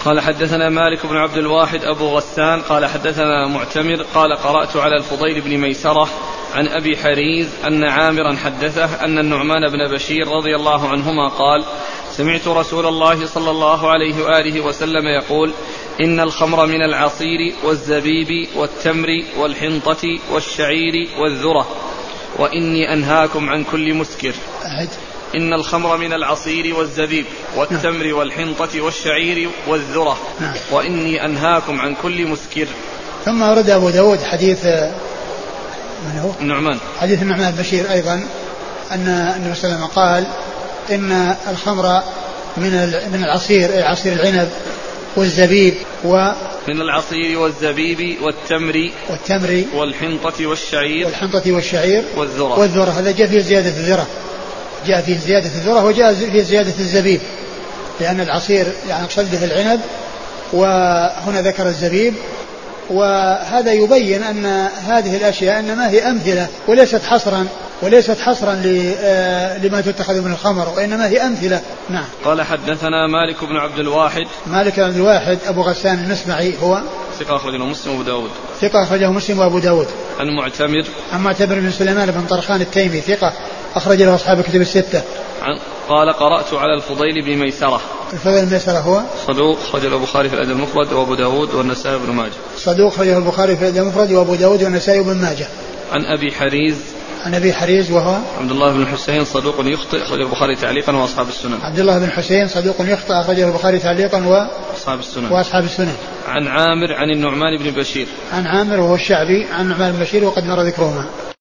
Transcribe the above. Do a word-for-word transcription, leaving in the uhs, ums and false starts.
قال حدثنا مالك بن عبد الواحد أبو غسان قال حدثنا معتمر قال قرأت على الفضيل بن ميسرة عن أبي حريز أن عامرا حدثه أن النعمان بن بشير رضي الله عنهما قال سمعت رسول الله صلى الله عليه وآله وسلم يقول إن الخمر من العصير والزبيب والتمر والحنطة والشعير والذرة وإني أنهاكم عن كل مسكر. إن الخمر من العصير والزبيب والتمر والحنطة والشعير والذرة وإني أنهاكم عن كل مسكر. ثم ورد أبو داود حديث من هو؟ النعمان حديث النعمان بن بشير أيضا أن النبي صلى الله عليه وسلم قال إن الخمر من من العصير أي عصير العنب والزبيب و من العصير والزبيب والتمر والتمر والحنطة والشعير والحنطة والشعير والذرة والذرة هذا جاء فيه زيادة الذرة جاء فيه زيادة الذرة وجاء فيه زيادة الزبيب لأن العصير يعني قصد به العنب وهنا ذكر الزبيب. وهذا يبين أن هذه الأشياء إنما هي أمثلة وليست حصرا وليست حصرا لما تتخذ من الخمر وإنما هي أمثلة. نعم. قال حدثنا مالك بن عبد الواحد مالك بن عبد الواحد أبو غسان المسمعي هو ثقة أخرجه مسلم وأبو داود ثقة أخرجه مسلم وأبو داود. عن معتمر عن معتمر بن سليمان بن طرخان التيمي ثقة أخرج له أصحاب الكتب الستة. عن قال قرأت على الفضيل بن ميسرة. الفضيل بن ميسرة هو صدوق أخرجه البخاري في الأدب المفرد وأبو داود والنسائي بن ماجه. صدوق أخرجه البخاري في الأدب المفرد وأبو داود والنسائي بن ماجه. عن أبي حريز عن أبي حريز وهو عبد الله بن حسين صدوق يخطئ أخرجه البخاري تعليقا وأصحاب السنن. عبد الله بن حسين صدوق يخطئ أخرجه البخاري تعليقا وأصحاب السنن. وأصحاب السنن. عن عامر عن النعمان بن بشير. عن عامر وهو الشعبي عن النعمان بن بشير وقد مر ذكرهما.